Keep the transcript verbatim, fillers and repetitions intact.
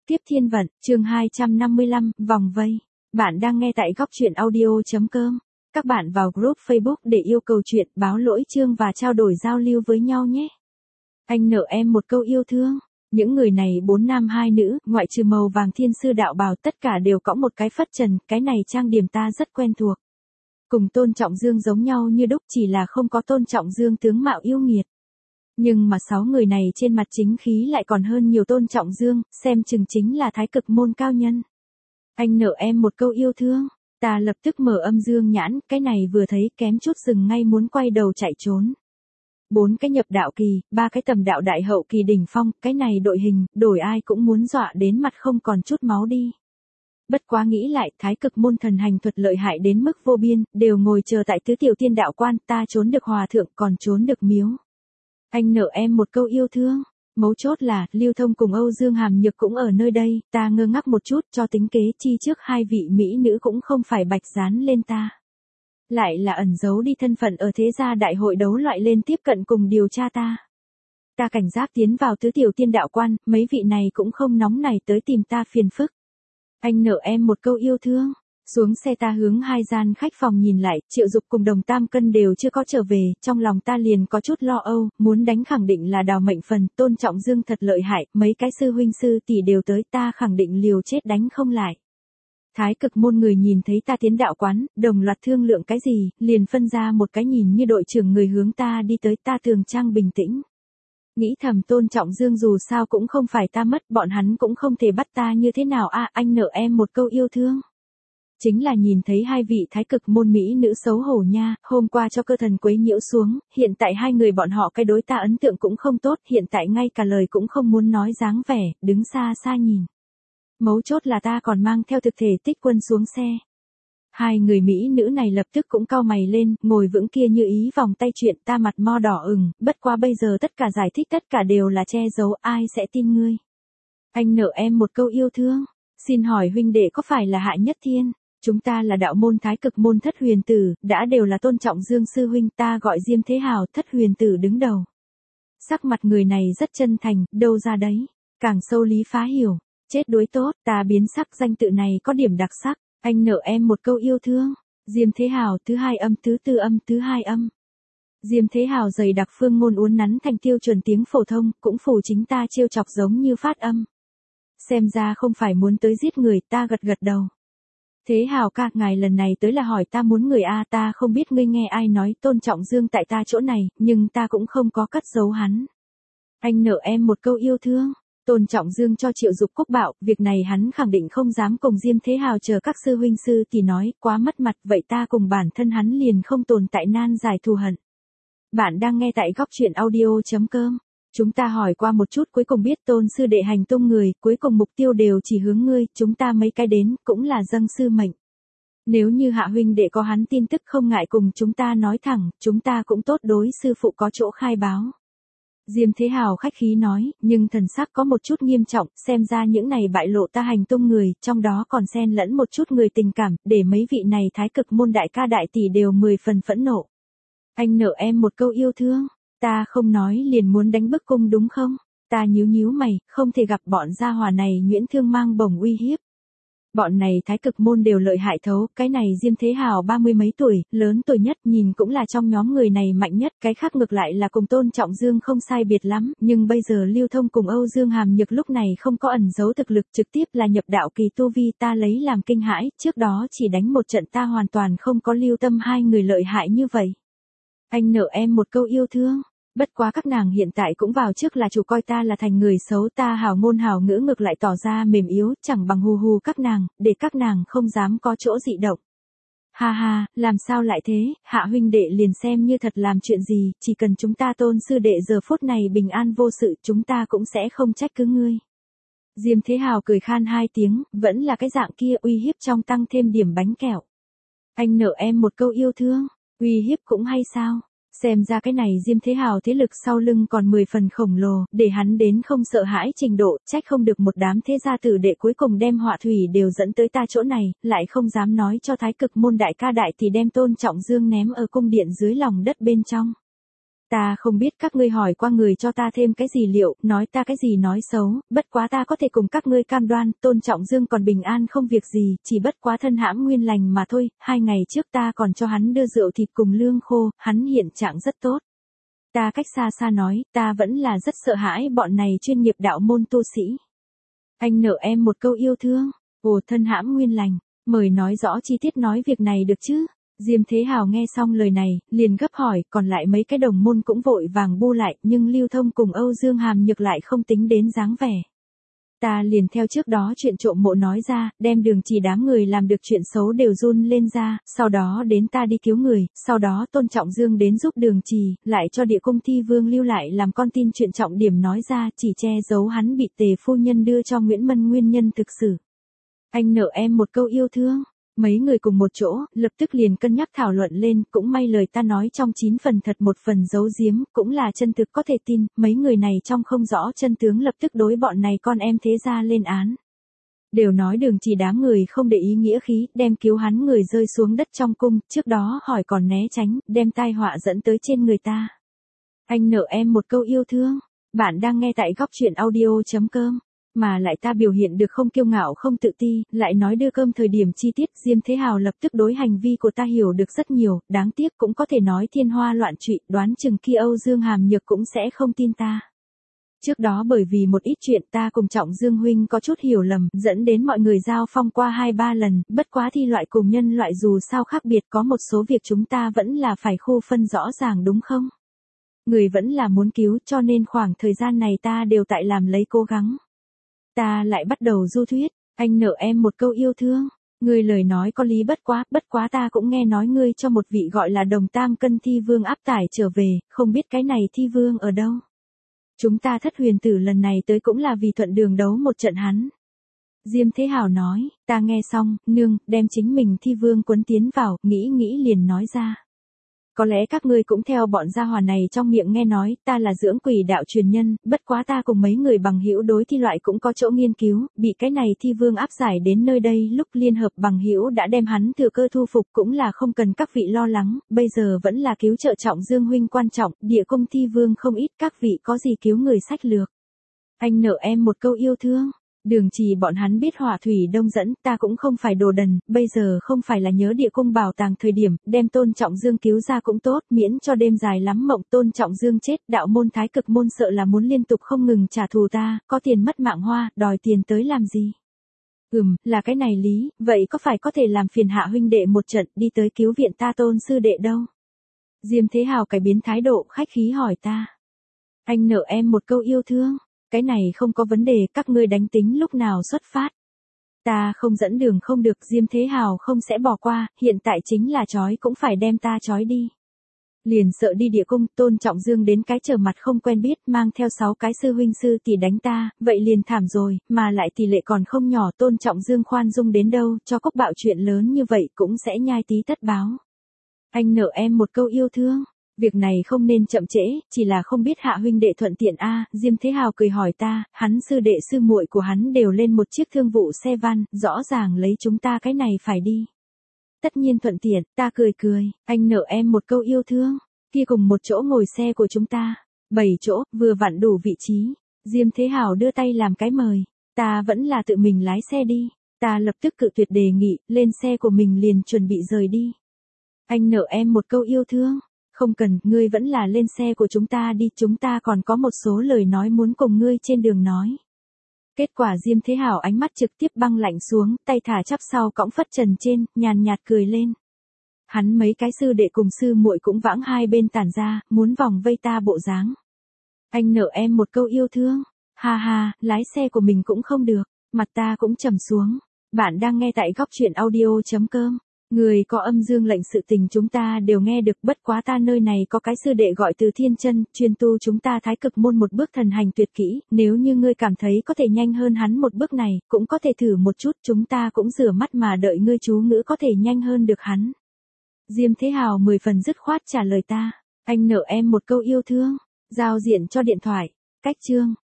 Tiếp thiên vận, chương hai trăm năm mươi lăm, vòng vây. Bạn đang nghe tại góc truyện audio.com. Các bạn vào group Facebook để yêu cầu chuyện, báo lỗi chương và trao đổi giao lưu với nhau nhé. Anh nợ em một câu yêu thương. Những người này bốn nam hai nữ, ngoại trừ màu vàng thiên sư đạo bào, tất cả đều có một cái phất trần, cái này trang điểm ta rất quen thuộc. Cùng Tôn Trọng Dương giống nhau như đúc, chỉ là không có Tôn Trọng Dương tướng mạo yêu nghiệt. Nhưng mà sáu người này trên mặt chính khí lại còn hơn nhiều Tôn Trọng Dương, xem chừng chính là thái cực môn cao nhân. Anh nợ em một câu yêu thương, ta lập tức mở âm dương nhãn, cái này vừa thấy kém chút dừng ngay muốn quay đầu chạy trốn. Bốn cái nhập đạo kỳ, ba cái tầm đạo đại hậu kỳ đỉnh phong, cái này đội hình, đổi ai cũng muốn dọa đến mặt không còn chút máu đi. Bất quá nghĩ lại, thái cực môn thần hành thuật lợi hại đến mức vô biên, đều ngồi chờ tại tứ tiểu tiên đạo quan, ta trốn được hòa thượng còn trốn được miếu. Anh nợ em một câu yêu thương, mấu chốt là, Lưu Thông cùng Âu Dương Hàm Nhược cũng ở nơi đây, ta ngơ ngác một chút cho tính kế chi trước hai vị mỹ nữ cũng không phải bạch dán lên ta. Lại là ẩn giấu đi thân phận ở thế gia đại hội đấu loại lên tiếp cận cùng điều tra ta. Ta cảnh giác tiến vào tứ tiểu tiên đạo quan, mấy vị này cũng không nóng này tới tìm ta phiền phức. Anh nợ em một câu yêu thương. Xuống xe ta hướng hai gian khách phòng nhìn lại, Triệu Dục cùng Đồng Tam Cân đều chưa có trở về, trong lòng ta liền có chút lo âu, muốn đánh khẳng định là đào mệnh phần, Tôn Trọng Dương thật lợi hại, mấy cái sư huynh sư tỷ đều tới, ta khẳng định liều chết đánh không lại. Thái cực môn người nhìn thấy ta tiến đạo quán, đồng loạt thương lượng cái gì, liền phân ra một cái nhìn như đội trưởng người hướng ta đi tới, ta thường trang bình tĩnh. Nghĩ thầm Tôn Trọng Dương dù sao cũng không phải ta mất, bọn hắn cũng không thể bắt ta như thế nào a anh nợ em một câu yêu thương. Chính là nhìn thấy hai vị thái cực môn mỹ nữ xấu hổ nha, hôm qua cho cơ thần quấy nhiễu xuống, hiện tại hai người bọn họ cái đối ta ấn tượng cũng không tốt, hiện tại ngay cả lời cũng không muốn nói dáng vẻ, đứng xa xa nhìn. Mấu chốt là ta còn mang theo thực thể tích quân xuống xe. Hai người mỹ nữ này lập tức cũng cau mày lên, ngồi vững kia như ý vòng tay chuyện, ta mặt mo đỏ ửng, bất quá bây giờ tất cả giải thích tất cả đều là che giấu, ai sẽ tin ngươi. Anh nợ em một câu yêu thương, xin hỏi huynh đệ có phải là Hạ Nhất Thiên? Chúng ta là đạo môn thái cực môn Thất Huyền Tử, đã đều là Tôn Trọng Dương sư huynh, ta gọi Diêm Thế Hào, Thất Huyền Tử đứng đầu. Sắc mặt người này rất chân thành, đâu ra đấy, càng sâu lý phá hiểu, chết đuối tốt, ta biến sắc danh tự này có điểm đặc sắc, anh nợ em một câu yêu thương. Diêm Thế Hào thứ hai âm thứ tư âm thứ hai âm. Diêm Thế Hào dày đặc phương ngôn uốn nắn thành tiêu chuẩn tiếng phổ thông, cũng phủ chính ta trêu chọc giống như phát âm. Xem ra không phải muốn tới giết người, ta gật gật đầu. Thế Hào ca, ngài lần này tới là hỏi ta muốn người a, ta không biết ngươi nghe ai nói Tôn Trọng Dương tại ta chỗ này, nhưng ta cũng không có cất giấu hắn. Anh nợ em một câu yêu thương. Tôn Trọng Dương cho Triệu Dục quốc bảo, việc này hắn khẳng định không dám cùng Diêm Thế Hào chờ các sư huynh sư thì nói, quá mất mặt, vậy ta cùng bản thân hắn liền không tồn tại nan giải thù hận. Bạn đang nghe tại góc truyện audio.com. Chúng ta hỏi qua một chút cuối cùng biết Tôn sư đệ hành tung người, cuối cùng mục tiêu đều chỉ hướng ngươi, chúng ta mấy cái đến, cũng là dâng sư mệnh. Nếu như Hạ huynh đệ có hắn tin tức không ngại cùng chúng ta nói thẳng, chúng ta cũng tốt đối sư phụ có chỗ khai báo. Diêm Thế Hào khách khí nói, nhưng thần sắc có một chút nghiêm trọng, xem ra những này bại lộ ta hành tung người, trong đó còn xen lẫn một chút người tình cảm, để mấy vị này thái cực môn đại ca đại tỷ đều mười phần phẫn nộ. Anh nợ em một câu yêu thương. Ta không nói liền muốn đánh bức cung đúng không? Ta nhíu nhíu mày, không thể gặp bọn gia hỏa này nhuyễn thương mang bổng uy hiếp. Bọn này thái cực môn đều lợi hại thấu, cái này Diêm Thế Hào ba mươi mấy tuổi, lớn tuổi nhất, nhìn cũng là trong nhóm người này mạnh nhất, cái khác ngược lại là cùng Tôn Trọng Dương không sai biệt lắm, nhưng bây giờ Lưu Thông cùng Âu Dương Hàm Nhược lúc này không có ẩn giấu thực lực, trực tiếp là nhập đạo kỳ tu vi, ta lấy làm kinh hãi, trước đó chỉ đánh một trận ta hoàn toàn không có lưu tâm hai người lợi hại như vậy. Anh nợ em một câu yêu thương. Bất quá các nàng hiện tại cũng vào trước là chủ coi ta là thành người xấu, ta hào ngôn hào ngữ ngược lại tỏ ra mềm yếu, chẳng bằng hù hù các nàng, để các nàng không dám có chỗ dị động. Ha ha, làm sao lại thế, Hạ huynh đệ liền xem như thật làm chuyện gì, chỉ cần chúng ta Tôn sư đệ giờ phút này bình an vô sự, chúng ta cũng sẽ không trách cứ ngươi. Diêm Thế Hào cười khan hai tiếng, vẫn là cái dạng kia, uy hiếp trong tăng thêm điểm bánh kẹo. Anh nợ em một câu yêu thương, uy hiếp cũng hay sao? Xem ra cái này Diêm Thế Hào thế lực sau lưng còn mười phần khổng lồ, để hắn đến không sợ hãi trình độ, trách không được một đám thế gia tử đệ cuối cùng đem họa thủy đều dẫn tới ta chỗ này, lại không dám nói cho thái cực môn đại ca đại thì đem Tôn Trọng Dương ném ở cung điện dưới lòng đất bên trong. Ta không biết các ngươi hỏi qua người cho ta thêm cái gì liệu, nói ta cái gì nói xấu, bất quá ta có thể cùng các ngươi cam đoan, Tôn Trọng Dương còn bình an không việc gì, chỉ bất quá thân hãm nguyên lành mà thôi, hai ngày trước ta còn cho hắn đưa rượu thịt cùng lương khô, hắn hiện trạng rất tốt. Ta cách xa xa nói, ta vẫn là rất sợ hãi bọn này chuyên nghiệp đạo môn tu sĩ. Anh nợ em một câu yêu thương, ồ thân hãm nguyên lành, mời nói rõ chi tiết nói việc này được chứ? Diêm Thế Hào nghe xong lời này, liền gấp hỏi, còn lại mấy cái đồng môn cũng vội vàng bu lại, nhưng Lưu Thông cùng Âu Dương Hàm Nhược lại không tính đến dáng vẻ. Ta liền theo trước đó chuyện trộm mộ nói ra, đem Đường Trì đám người làm được chuyện xấu đều run lên ra, sau đó đến ta đi cứu người, sau đó Tôn Trọng Dương đến giúp Đường Trì, lại cho Địa Cung Thi Vương lưu lại làm con tin chuyện trọng điểm nói ra, chỉ che giấu hắn bị Tề phu nhân đưa cho Nguyễn Mân nguyên nhân thực sự. Anh nợ em một câu yêu thương. Mấy người cùng một chỗ, lập tức liền cân nhắc thảo luận lên, cũng may lời ta nói trong chín phần thật một phần giấu giếm, cũng là chân thực có thể tin, mấy người này trong không rõ chân tướng lập tức đối bọn này con em thế gia lên án. Đều nói Đường Trì đám người không để ý nghĩa khí, đem cứu hắn người rơi xuống đất trong cung, trước đó hỏi còn né tránh, đem tai họa dẫn tới trên người ta. Anh nợ em một câu yêu thương, bạn đang nghe tại góc truyện audio chấm com. Mà lại ta biểu hiện được không kiêu ngạo không tự ti, lại nói đưa cơm thời điểm chi tiết, Diêm Thế Hào lập tức đối hành vi của ta hiểu được rất nhiều, đáng tiếc cũng có thể nói thiên hoa loạn trụy, đoán chừng kia Âu Dương Hàm Nhược cũng sẽ không tin ta. Trước đó bởi vì một ít chuyện ta cùng Trọng Dương huynh có chút hiểu lầm, dẫn đến mọi người giao phong qua hai ba lần, bất quá thi loại cùng nhân loại dù sao khác biệt, có một số việc chúng ta vẫn là phải khu phân rõ ràng đúng không? Người vẫn là muốn cứu, cho nên khoảng thời gian này ta đều tại làm lấy cố gắng. Ta lại bắt đầu du thuyết, anh nợ em một câu yêu thương, ngươi lời nói có lý bất quá, bất quá ta cũng nghe nói ngươi cho một vị gọi là Đồng Tam Cân Thi Vương áp tải trở về, không biết cái này Thi Vương ở đâu. Chúng ta Thất Huyền Tử lần này tới cũng là vì thuận đường đấu một trận hắn. Diêm Thế Hào nói, ta nghe xong, nương, đem chính mình Thi Vương quấn tiến vào, nghĩ nghĩ liền nói ra. Có lẽ các ngươi cũng theo bọn gia hỏa này trong miệng nghe nói, ta là dưỡng quỷ đạo truyền nhân, bất quá ta cùng mấy người bằng hữu đối thi loại cũng có chỗ nghiên cứu, bị cái này Thi Vương áp giải đến nơi đây lúc liên hợp bằng hữu đã đem hắn thừa cơ thu phục cũng là không cần các vị lo lắng, bây giờ vẫn là cứu trợ Trọng Dương huynh quan trọng, Địa Cung Thi Vương không ít, các vị có gì cứu người sách lược. Anh nợ em một câu yêu thương. Đường Trì bọn hắn biết hỏa thủy đông dẫn, ta cũng không phải đồ đần, bây giờ không phải là nhớ Địa Cung bảo tàng thời điểm, đem Tôn Trọng Dương cứu ra cũng tốt, miễn cho đêm dài lắm mộng Tôn Trọng Dương chết, đạo môn Thái Cực môn sợ là muốn liên tục không ngừng trả thù ta, có tiền mất mạng hoa, đòi tiền tới làm gì? Ừm, là cái này lý, vậy có phải có thể làm phiền hạ huynh đệ một trận, đi tới cứu viện ta Tôn sư đệ đâu? Diêm Thế Hào cải biến thái độ, khách khí hỏi ta. Anh nợ em một câu yêu thương. Cái này không có vấn đề, các ngươi đánh tính lúc nào xuất phát. Ta không dẫn đường không được, Diêm Thế Hào không sẽ bỏ qua, hiện tại chính là trói cũng phải đem ta trói đi. Liền sợ đi Địa Cung, Tôn Trọng Dương đến cái trở mặt không quen biết, mang theo sáu cái sư huynh sư tỷ đánh ta, vậy liền thảm rồi, mà lại tỷ lệ còn không nhỏ, Tôn Trọng Dương khoan dung đến đâu, cho cốc bạo chuyện lớn như vậy cũng sẽ nhai tí tất báo. Anh nợ em một câu yêu thương. Việc này không nên chậm trễ, chỉ là không biết hạ huynh đệ thuận tiện a. Diêm Thế Hào cười hỏi ta, hắn sư đệ sư muội của hắn đều lên một chiếc thương vụ xe van, rõ ràng lấy chúng ta cái này phải đi. Tất nhiên thuận tiện, ta cười cười, anh nợ em một câu yêu thương, kia cùng một chỗ ngồi xe của chúng ta, bảy chỗ, vừa vặn đủ vị trí. Diêm Thế Hào đưa tay làm cái mời, ta vẫn là tự mình lái xe đi, ta lập tức cự tuyệt đề nghị, lên xe của mình liền chuẩn bị rời đi. Anh nợ em một câu yêu thương. Không cần, ngươi vẫn là lên xe của chúng ta đi, chúng ta còn có một số lời nói muốn cùng ngươi trên đường nói. Kết quả Diêm Thế Hào ánh mắt trực tiếp băng lạnh xuống, tay thả chắp sau cõng phất trần trên, nhàn nhạt cười lên. Hắn mấy cái sư đệ cùng sư muội cũng vãng hai bên tản ra, muốn vòng vây ta bộ dáng. Anh nợ em một câu yêu thương. Ha ha, lái xe của mình cũng không được, mặt ta cũng trầm xuống. Bạn đang nghe tại góc truyện audio chấm com. Người có âm dương lệnh sự tình chúng ta đều nghe được, bất quá ta nơi này có cái sư đệ gọi Từ Thiên Chân, chuyên tu chúng ta Thái Cực môn một bước thần hành tuyệt kỹ, nếu như ngươi cảm thấy có thể nhanh hơn hắn một bước này, cũng có thể thử một chút, chúng ta cũng rửa mắt mà đợi ngươi chú ngữ có thể nhanh hơn được hắn. Diêm Thế Hào mười phần dứt khoát trả lời ta, anh nợ em một câu yêu thương, giao diện cho điện thoại, cách chương.